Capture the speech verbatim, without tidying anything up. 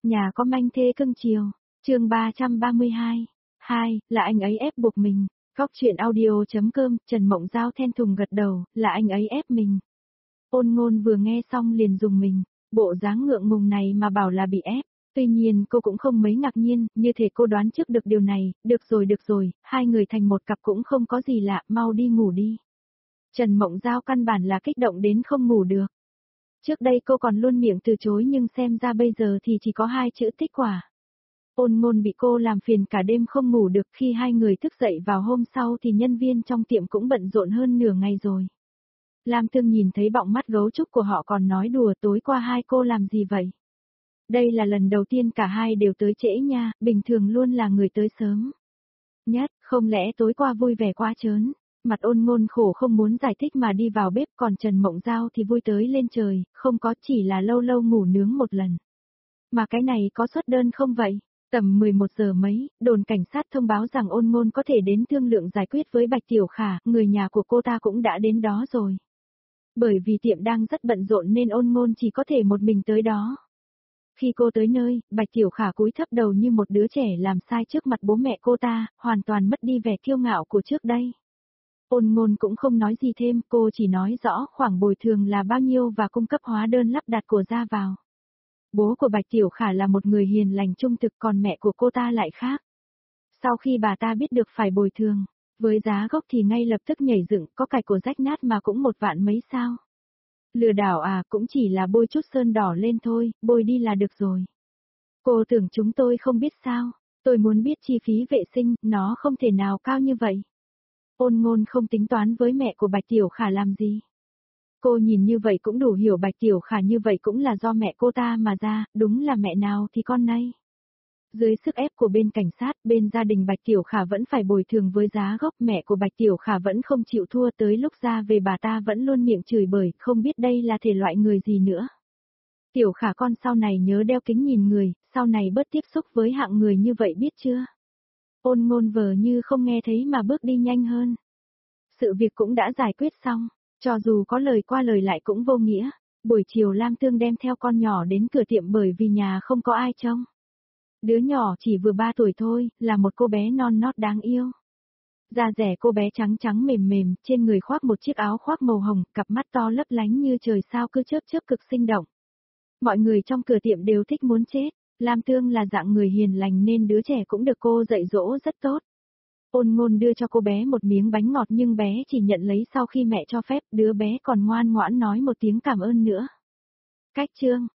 Nhà có manh thê cưng chiều, chương ba trăm ba mươi hai. Hai, là anh ấy ép buộc mình. Góc chuyện audio.com, Trần Mộng Giao then thùng gật đầu, là anh ấy ép mình. Ôn Ngôn vừa nghe xong liền dùng mình, bộ dáng ngượng ngùng này mà bảo là bị ép. Tuy nhiên cô cũng không mấy ngạc nhiên, như thể cô đoán trước được điều này, được rồi được rồi, hai người thành một cặp cũng không có gì lạ, mau đi ngủ đi. Trần Mộng Giao căn bản là kích động đến không ngủ được. Trước đây cô còn luôn miệng từ chối nhưng xem ra bây giờ thì chỉ có hai chữ tích quả. Ôn Ngôn bị cô làm phiền cả đêm không ngủ được, khi hai người thức dậy vào hôm sau thì nhân viên trong tiệm cũng bận rộn hơn nửa ngày rồi. Lam Thương nhìn thấy bọng mắt gấu trúc của họ còn nói đùa tối qua hai cô làm gì vậy? Đây là lần đầu tiên cả hai đều tới trễ nha, bình thường luôn là người tới sớm nhất, không lẽ tối qua vui vẻ quá trớn. Mặt Ôn Ngôn khổ không muốn giải thích mà đi vào bếp, còn Trần Mộng Giao thì vui tới lên trời, không có, chỉ là lâu lâu ngủ nướng một lần. Mà cái này có xuất đơn không vậy? Tầm mười một giờ mấy, đồn cảnh sát thông báo rằng Ôn Ngôn có thể đến thương lượng giải quyết với Bạch Tiểu Khả, người nhà của cô ta cũng đã đến đó rồi. Bởi vì tiệm đang rất bận rộn nên Ôn Ngôn chỉ có thể một mình tới đó. Khi cô tới nơi, Bạch Tiểu Khả cúi thấp đầu như một đứa trẻ làm sai trước mặt bố mẹ cô ta, hoàn toàn mất đi vẻ kiêu ngạo của trước đây. Ôn Ngôn cũng không nói gì thêm, cô chỉ nói rõ khoản bồi thường là bao nhiêu và cung cấp hóa đơn lắp đặt của ra vào. Bố của Bạch Tiểu Khả là một người hiền lành trung thực, còn mẹ của cô ta lại khác. Sau khi bà ta biết được phải bồi thường, với giá gốc thì ngay lập tức nhảy dựng, có cải của rách nát mà cũng một vạn mấy sao. Lừa đảo à, cũng chỉ là bôi chút sơn đỏ lên thôi, bôi đi là được rồi. Cô tưởng chúng tôi không biết sao, tôi muốn biết chi phí vệ sinh, nó không thể nào cao như vậy. Ôn Ngôn không tính toán với mẹ của Bạch Tiểu Khả làm gì. Cô nhìn như vậy cũng đủ hiểu Bạch Tiểu Khả như vậy cũng là do mẹ cô ta mà ra, đúng là mẹ nào thì con nấy. Dưới sức ép của bên cảnh sát, bên gia đình Bạch Tiểu Khả vẫn phải bồi thường với giá gốc, mẹ của Bạch Tiểu Khả vẫn không chịu thua, tới lúc ra về bà ta vẫn luôn miệng chửi bới, không biết đây là thể loại người gì nữa. Tiểu Khả con sau này nhớ đeo kính nhìn người, sau này bớt tiếp xúc với hạng người như vậy biết chưa? Ôn Ngôn vờ như không nghe thấy mà bước đi nhanh hơn. Sự việc cũng đã giải quyết xong, cho dù có lời qua lời lại cũng vô nghĩa. Buổi chiều Lam Tương đem theo con nhỏ đến cửa tiệm bởi vì nhà không có ai trông. Đứa nhỏ chỉ vừa ba tuổi thôi, là một cô bé non nót đáng yêu. Da dẻ cô bé trắng trắng mềm mềm, trên người khoác một chiếc áo khoác màu hồng, cặp mắt to lấp lánh như trời sao cứ chớp chớp cực sinh động. Mọi người trong cửa tiệm đều thích muốn chết. Lam Tương là dạng người hiền lành nên đứa trẻ cũng được cô dạy dỗ rất tốt. Ôn Ngôn đưa cho cô bé một miếng bánh ngọt nhưng bé chỉ nhận lấy sau khi mẹ cho phép, đứa bé còn ngoan ngoãn nói một tiếng cảm ơn nữa. Cách chương